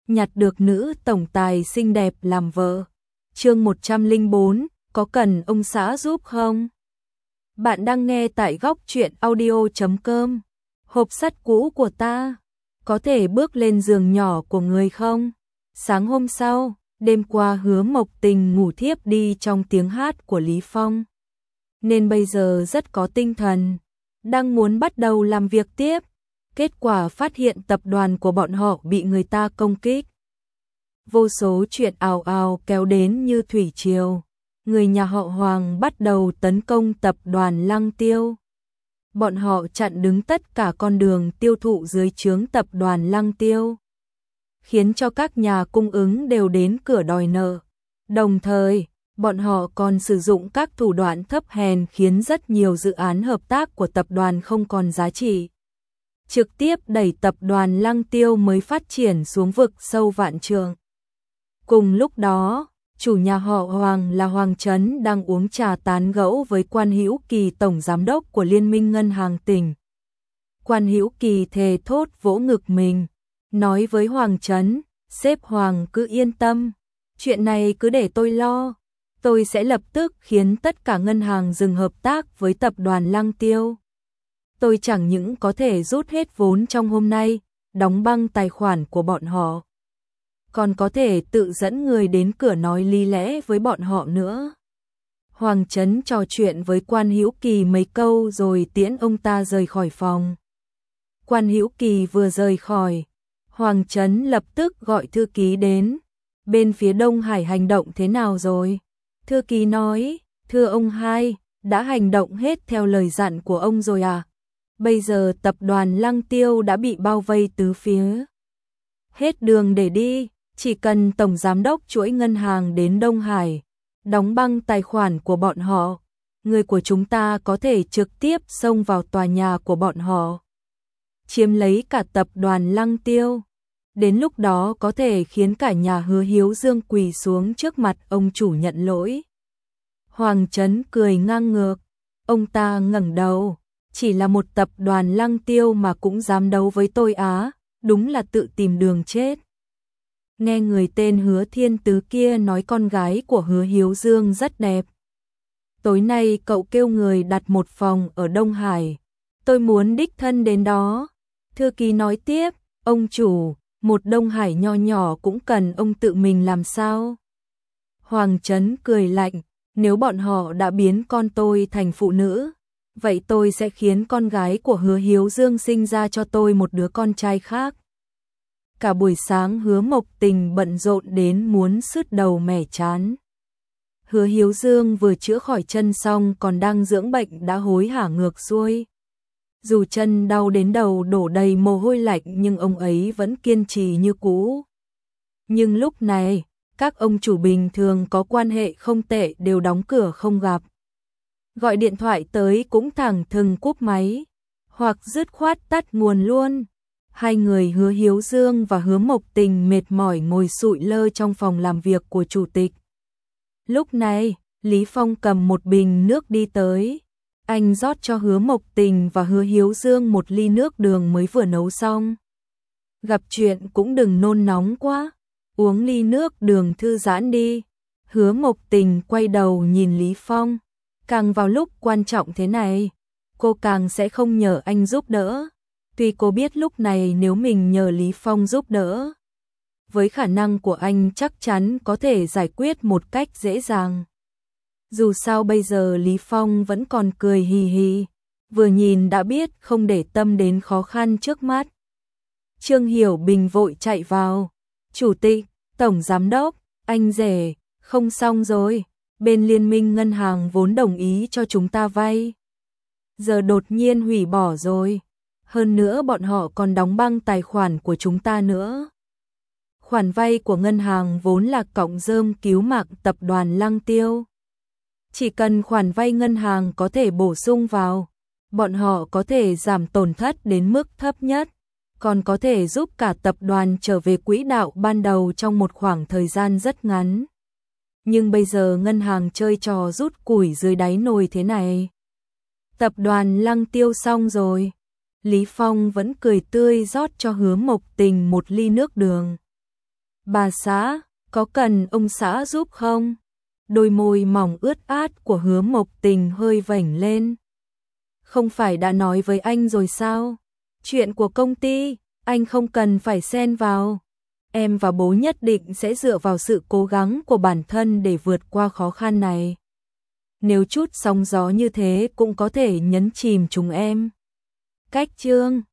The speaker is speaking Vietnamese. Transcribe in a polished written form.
nhặt được nữ tổng tài xinh đẹp làm vợ. Chương 104, có cần ông xã giúp không? Bạn đang nghe tại góc truyện audio.com. Hộp sắt cũ của ta, có thể bước lên giường nhỏ của người không? Sáng hôm sau, đêm qua Hứa Mộc Tình ngủ thiếp đi trong tiếng hát của Lý Phong, nên bây giờ rất có tinh thần, đang muốn bắt đầu làm việc tiếp. Kết quả phát hiện tập đoàn của bọn họ bị người ta công kích. Vô số chuyện ào ào kéo đến như thủy triều. Người nhà họ Hoàng bắt đầu tấn công tập đoàn Lăng Tiêu. Bọn họ chặn đứng tất cả con đường tiêu thụ dưới trướng tập đoàn Lăng Tiêu, khiến cho các nhà cung ứng đều đến cửa đòi nợ. Đồng thời, bọn họ còn sử dụng các thủ đoạn thấp hèn khiến rất nhiều dự án hợp tác của tập đoàn không còn giá trị, trực tiếp đẩy tập đoàn Lăng Tiêu mới phát triển xuống vực sâu vạn trượng. Cùng lúc đó, chủ nhà họ Hoàng là Hoàng Trấn đang uống trà tán gẫu với Quan Hữu Kỳ, tổng giám đốc của Liên minh Ngân hàng tỉnh. Quan Hữu Kỳ thề thốt vỗ ngực mình, nói với Hoàng Trấn: "Sếp Hoàng cứ yên tâm, chuyện này cứ để tôi lo. Tôi sẽ lập tức khiến tất cả ngân hàng dừng hợp tác với tập đoàn Lăng Tiêu. Tôi chẳng những có thể rút hết vốn trong hôm nay, đóng băng tài khoản của bọn họ, còn có thể tự dẫn người đến cửa nói lý lẽ với bọn họ nữa." Hoàng Trấn trò chuyện với Quan Hữu Kỳ mấy câu rồi tiễn ông ta rời khỏi phòng. Quan Hữu Kỳ vừa rời khỏi, Hoàng Trấn lập tức gọi thư ký đến. "Bên phía Đông Hải hành động thế nào rồi?" Thư ký nói: "Thưa ông hai, đã hành động hết theo lời dặn của ông rồi à? Bây giờ tập đoàn Lăng Tiêu đã bị bao vây tứ phía, hết đường để đi. Chỉ cần tổng giám đốc chuỗi ngân hàng đến Đông Hải, đóng băng tài khoản của bọn họ, người của chúng ta có thể trực tiếp xông vào tòa nhà của bọn họ, chiếm lấy cả tập đoàn Lăng Tiêu. Đến lúc đó có thể khiến cả nhà Hứa Hiếu Dương quỳ xuống trước mặt ông chủ nhận lỗi." Hoàng Trấn cười ngang ngược, ông ta ngẩng đầu: "Chỉ là một tập đoàn Lăng Tiêu mà cũng dám đấu với tôi á, đúng là tự tìm đường chết." Nghe người tên Hứa Thiên Tứ kia nói con gái của Hứa Hiếu Dương rất đẹp. "Tối nay cậu kêu người đặt một phòng ở Đông Hải, tôi muốn đích thân đến đó." Thư ký nói tiếp: "Ông chủ, một Đông Hải nho nhỏ cũng cần ông tự mình làm sao?" Hoàng Trấn cười lạnh: "Nếu bọn họ đã biến con tôi thành phụ nữ, vậy tôi sẽ khiến con gái của Hứa Hiếu Dương sinh ra cho tôi một đứa con trai khác." Cả buổi sáng Hứa Mộc Tình bận rộn đến muốn sứt đầu mẻ trán. Hứa Hiếu Dương vừa chữa khỏi chân xong còn đang dưỡng bệnh đã hối hả ngược xuôi. Dù chân đau đến đầu đổ đầy mồ hôi lạnh nhưng ông ấy vẫn kiên trì như cũ. Nhưng lúc này, các ông chủ bình thường có quan hệ không tệ đều đóng cửa không gặp. Gọi điện thoại tới cũng thẳng thừng cúp máy, hoặc dứt khoát tắt nguồn luôn. Hai người Hứa Hiếu Dương và Hứa Mộc Tình mệt mỏi ngồi sụi lơ trong phòng làm việc của chủ tịch. Lúc này, Lý Phong cầm một bình nước đi tới. Anh rót cho Hứa Mộc Tình và Hứa Hiếu Dương một ly nước đường mới vừa nấu xong. "Gặp chuyện cũng đừng nôn nóng quá, uống ly nước đường thư giãn đi." Hứa Mộc Tình quay đầu nhìn Lý Phong. Càng vào lúc quan trọng thế này, cô càng sẽ không nhờ anh giúp đỡ. Tuy cô biết lúc này nếu mình nhờ Lý Phong giúp đỡ, với khả năng của anh chắc chắn có thể giải quyết một cách dễ dàng. Dù sao bây giờ Lý Phong vẫn còn cười hì hì, vừa nhìn đã biết không để tâm đến khó khăn trước mắt. Trương Hiểu Bình vội chạy vào: "Chủ tịch, tổng giám đốc, anh rể, không xong rồi, bên Liên minh Ngân hàng vốn đồng ý cho chúng ta vay, giờ đột nhiên hủy bỏ rồi. Hơn nữa bọn họ còn đóng băng tài khoản của chúng ta nữa. Khoản vay của ngân hàng vốn là cọng rơm cứu mạng tập đoàn Lăng Tiêu. Chỉ cần khoản vay ngân hàng có thể bổ sung vào, bọn họ có thể giảm tổn thất đến mức thấp nhất, còn có thể giúp cả tập đoàn trở về quỹ đạo ban đầu trong một khoảng thời gian rất ngắn. Nhưng bây giờ ngân hàng chơi trò rút củi dưới đáy nồi thế này. Tập đoàn Lăng Tiêu xong rồi." Lý Phong vẫn cười tươi rót cho Hứa Mộc Tình một ly nước đường. Bà xã, có cần ông xã giúp không? Đôi môi mỏng ướt át của Hứa Mộc Tình hơi vểnh lên. Không phải đã nói với anh rồi sao? Chuyện của công ty, anh không cần phải xen vào. Em và bố nhất định sẽ dựa vào sự cố gắng của bản thân để vượt qua khó khăn này. Nếu chút sóng gió như thế cũng có thể nhấn chìm chúng em. Cách chương